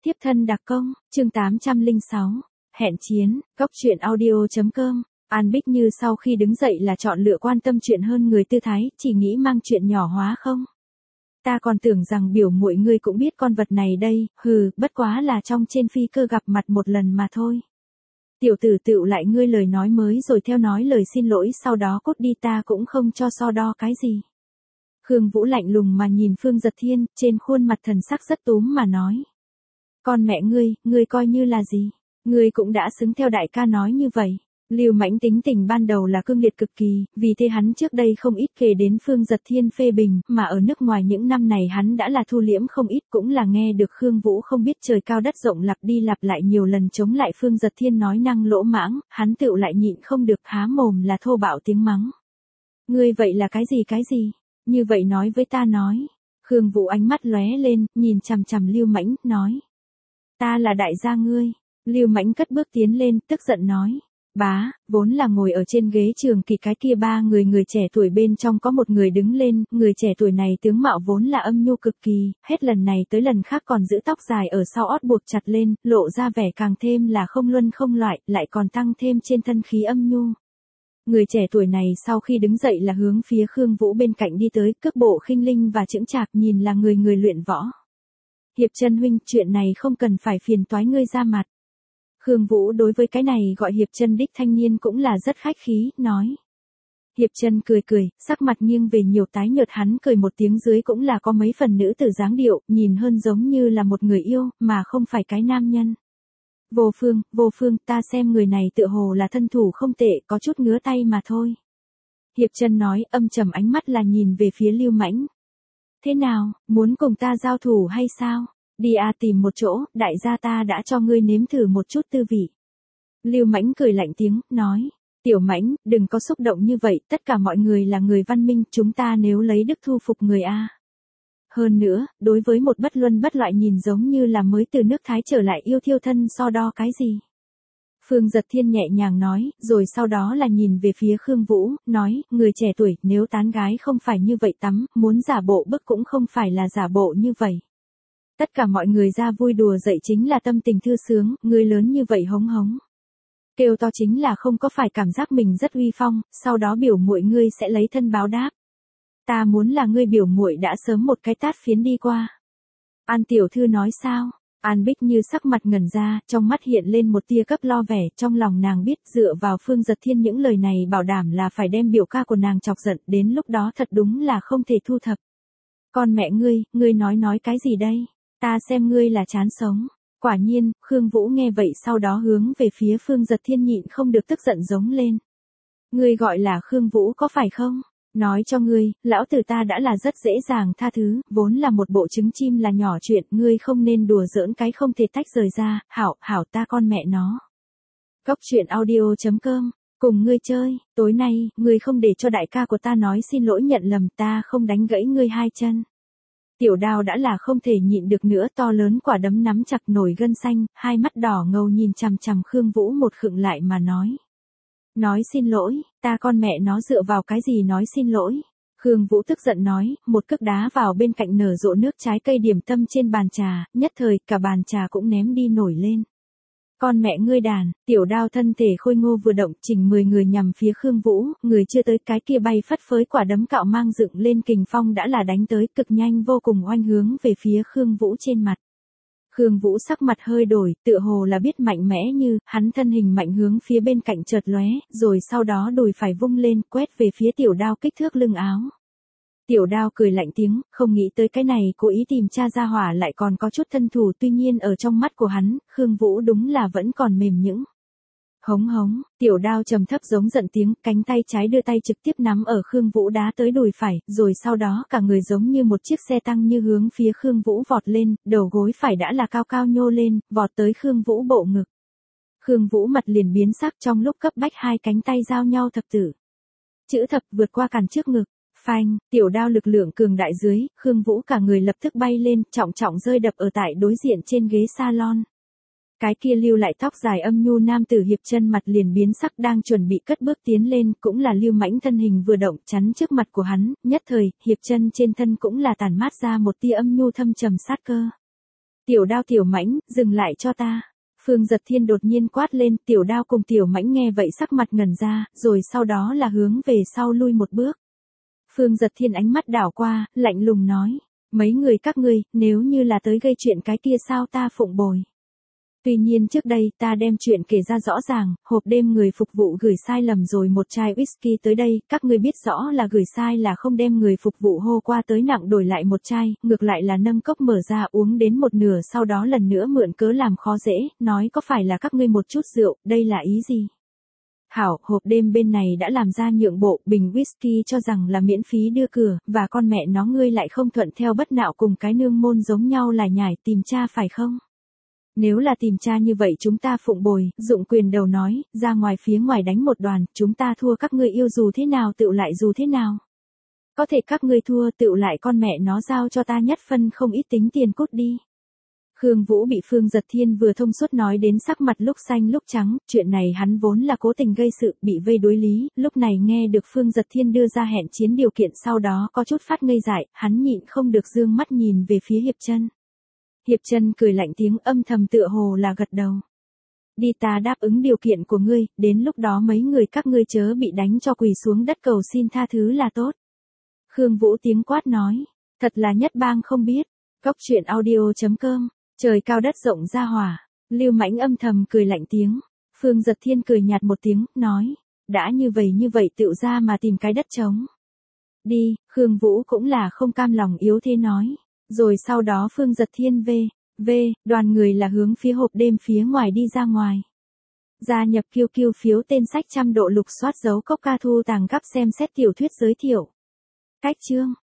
Tiếp thân đặc công, chương 806, hẹn chiến, góc truyện audio.com. An Bích Như sau khi đứng dậy là chọn lựa quan tâm chuyện hơn người tư thái, chỉ nghĩ mang chuyện nhỏ hóa không. Ta còn tưởng rằng biểu muội ngươi cũng biết con vật này đây, bất quá là trong trên phi cơ gặp mặt một lần mà thôi. Tiểu tử tựu lại ngươi lời nói mới rồi theo nói lời xin lỗi sau đó cút đi, ta cũng không cho so đo cái gì. Khương Vũ lạnh lùng mà nhìn Phương Giật Thiên, trên khuôn mặt thần sắc rất túm mà nói. Con mẹ ngươi coi như là gì? Ngươi cũng đã xứng theo đại ca nói như vậy. Lưu Mãnh tính tình ban đầu là cương liệt cực kỳ, vì thế hắn trước đây không ít kể đến Phương Giật Thiên phê bình, mà ở nước ngoài những năm này hắn đã là thu liễm không ít, cũng là nghe được Khương Vũ không biết trời cao đất rộng lặp đi lặp lại nhiều lần chống lại Phương Giật Thiên nói năng lỗ mãng, hắn tựu lại nhịn không được há mồm là thô bạo tiếng mắng. Ngươi vậy là cái gì? Như vậy nói với ta nói. Khương Vũ ánh mắt lóe lên, nhìn chằm chằm Lưu Mãnh, nói. Ta là đại gia ngươi. Lưu Mãnh cất bước tiến lên, tức giận nói. Bá, vốn là ngồi ở trên ghế trường kỳ cái kia ba người trẻ tuổi bên trong có một người đứng lên, người trẻ tuổi này tướng mạo vốn là âm nhu cực kỳ, hết lần này tới lần khác còn giữ tóc dài ở sau ót buộc chặt lên, lộ ra vẻ càng thêm là không luân không loại, lại còn tăng thêm trên thân khí âm nhu. Người trẻ tuổi này sau khi đứng dậy là hướng phía Khương Vũ bên cạnh đi tới, cước bộ khinh linh và chững chạc, nhìn là người luyện võ. Hiệp Chân huynh, chuyện này không cần phải phiền toái ngươi ra mặt. Khương Vũ đối với cái này gọi Hiệp Chân đích thanh niên cũng là rất khách khí, nói. Hiệp Chân cười, sắc mặt nghiêng về nhiều tái nhợt, hắn cười một tiếng dưới cũng là có mấy phần nữ tử dáng điệu, nhìn hơn giống như là một người yêu, mà không phải cái nam nhân. Vô Phương, ta xem người này tựa hồ là thân thủ không tệ, có chút ngứa tay mà thôi. Hiệp Chân nói, âm trầm ánh mắt là nhìn về phía Lưu Mãnh. Thế nào, muốn cùng ta giao thủ hay sao? Đi tìm một chỗ, đại gia ta đã cho ngươi nếm thử một chút tư vị. Lưu Mãnh cười lạnh tiếng, nói. Tiểu Mãnh, đừng có xúc động như vậy, tất cả mọi người là người văn minh, chúng ta nếu lấy đức thu phục người a. Hơn nữa, đối với một bất luân bất loại nhìn giống như là mới từ nước Thái trở lại yêu thiêu thân so đo cái gì. Phương Giật Thiên nhẹ nhàng nói, rồi sau đó là nhìn về phía Khương Vũ, nói, người trẻ tuổi, nếu tán gái không phải như vậy tắm, muốn giả bộ bức cũng không phải là giả bộ như vậy. Tất cả mọi người ra vui đùa dậy chính là tâm tình thư sướng, người lớn như vậy hống hống. Kêu to chính là không có phải cảm giác mình rất uy phong, sau đó biểu muội ngươi sẽ lấy thân báo đáp. Ta muốn là ngươi biểu muội đã sớm một cái tát phiến đi qua. An tiểu thư nói sao? An Bích Như sắc mặt ngẩn ra, trong mắt hiện lên một tia cấp lo vẻ, trong lòng nàng biết dựa vào Phương Giật Thiên những lời này bảo đảm là phải đem biểu ca của nàng chọc giận, đến lúc đó thật đúng là không thể thu thập. Con mẹ ngươi nói cái gì đây? Ta xem ngươi là chán sống. Quả nhiên, Khương Vũ nghe vậy sau đó hướng về phía Phương Giật Thiên nhịn không được tức giận giống lên. Ngươi gọi là Khương Vũ có phải không? Nói cho ngươi, lão tử ta đã là rất dễ dàng tha thứ, vốn là một bộ trứng chim là nhỏ chuyện, ngươi không nên đùa giỡn cái không thể tách rời ra, hảo ta con mẹ nó. Góc truyện audio.com, cùng ngươi chơi, tối nay, ngươi không để cho đại ca của ta nói xin lỗi nhận lầm, ta không đánh gãy ngươi hai chân. Tiểu Đao đã là không thể nhịn được nữa, to lớn quả đấm nắm chặt nổi gân xanh, hai mắt đỏ ngầu nhìn chằm chằm Khương Vũ một khựng lại mà nói. Nói xin lỗi, ta con mẹ nó dựa vào cái gì nói xin lỗi. Khương Vũ tức giận nói, một cước đá vào bên cạnh nở rộ nước trái cây điểm tâm trên bàn trà, nhất thời cả bàn trà cũng ném đi nổi lên. Con mẹ ngươi đàn, Tiểu Đao thân thể khôi ngô vừa động, chỉnh 10 người nhằm phía Khương Vũ, người chưa tới cái kia bay phất phới quả đấm cạo mang dựng lên kình phong đã là đánh tới cực nhanh vô cùng oanh hướng về phía Khương Vũ trên mặt. Khương Vũ sắc mặt hơi đổi, tựa hồ là biết mạnh mẽ như, hắn thân hình mạnh hướng phía bên cạnh chợt lóe, rồi sau đó đùi phải vung lên, quét về phía Tiểu Đao kích thước lưng áo. Tiểu Đao cười lạnh tiếng, không nghĩ tới cái này cố ý tìm cha ra hỏa lại còn có chút thân thủ, tuy nhiên ở trong mắt của hắn, Khương Vũ đúng là vẫn còn mềm nhũn. Hống, Tiểu Đao trầm thấp giống giận tiếng, cánh tay trái đưa tay trực tiếp nắm ở Khương Vũ đá tới đùi phải, rồi sau đó cả người giống như một chiếc xe tăng như hướng phía Khương Vũ vọt lên, đầu gối phải đã là cao cao nhô lên, vọt tới Khương Vũ bộ ngực. Khương Vũ mặt liền biến sắc, trong lúc cấp bách hai cánh tay giao nhau thập tử. Chữ thập vượt qua cản trước ngực. Phanh, Tiểu Đao lực lượng cường đại dưới, Khương Vũ cả người lập tức bay lên, trọng rơi đập ở tại đối diện trên ghế salon. Cái kia lưu lại tóc dài âm nhu nam tử Hiệp Chân mặt liền biến sắc, đang chuẩn bị cất bước tiến lên, cũng là Lưu Mãnh thân hình vừa động chắn trước mặt của hắn, nhất thời, Hiệp Chân trên thân cũng là tản mát ra một tia âm nhu thâm trầm sát cơ. Tiểu Đao Tiểu Mãnh, dừng lại cho ta. Phương Giật Thiên đột nhiên quát lên, Tiểu Đao cùng Tiểu Mãnh nghe vậy sắc mặt ngẩn ra, rồi sau đó là hướng về sau lui một bước. Phương Giật Thiên ánh mắt đảo qua, lạnh lùng nói, mấy người các ngươi, nếu như là tới gây chuyện cái kia sao ta phụng bồi. Tuy nhiên trước đây ta đem chuyện kể ra rõ ràng, hộp đêm người phục vụ gửi sai lầm rồi một chai whisky tới đây, các ngươi biết rõ là gửi sai là không đem người phục vụ hô qua tới nặng đổi lại một chai, ngược lại là nâng cốc mở ra uống đến một nửa sau đó lần nữa mượn cớ làm khó dễ, nói có phải là các ngươi một chút rượu, đây là ý gì? Hảo, hộp đêm bên này đã làm ra nhượng bộ, bình whisky cho rằng là miễn phí đưa cửa, và con mẹ nó ngươi lại không thuận theo bất nạo cùng cái nương môn giống nhau lại nhải tìm cha phải không? Nếu là tìm cha như vậy chúng ta phụng bồi, Dụng Quyền đầu nói, ra ngoài phía ngoài đánh một đoàn, chúng ta thua các ngươi yêu dù thế nào tựu lại dù thế nào. Có thể các ngươi thua tựu lại con mẹ nó giao cho ta nhất phân không ít tính tiền cút đi. Khương Vũ bị Phương Giật Thiên vừa thông suốt nói đến sắc mặt lúc xanh lúc trắng, chuyện này hắn vốn là cố tình gây sự, bị vây đối lý, lúc này nghe được Phương Giật Thiên đưa ra hẹn chiến điều kiện sau đó có chút phát ngây dại, hắn nhịn không được dương mắt nhìn về phía Hiệp Chân. Hiệp Chân cười lạnh tiếng âm thầm tựa hồ là gật đầu. Đi ta đáp ứng điều kiện của ngươi, đến lúc đó mấy người các ngươi chớ bị đánh cho quỳ xuống đất cầu xin tha thứ là tốt. Khương Vũ tiếng quát nói, thật là nhất bang không biết. Góc truyện audio.com, trời cao đất rộng ra hỏa. Lưu Mãnh âm thầm cười lạnh tiếng. Phương Giật Thiên cười nhạt một tiếng, nói, đã như vậy tựu ra mà tìm cái đất trống. Đi, Khương Vũ cũng là không cam lòng yếu thế nói. Rồi sau đó Phương Giật Thiên đoàn người là hướng phía hộp đêm phía ngoài đi ra ngoài. Gia nhập QQ phiếu tên sách 100 độ lục soát dấu Cốc Ca thu tàng gấp xem xét tiểu thuyết giới thiệu. Cách chương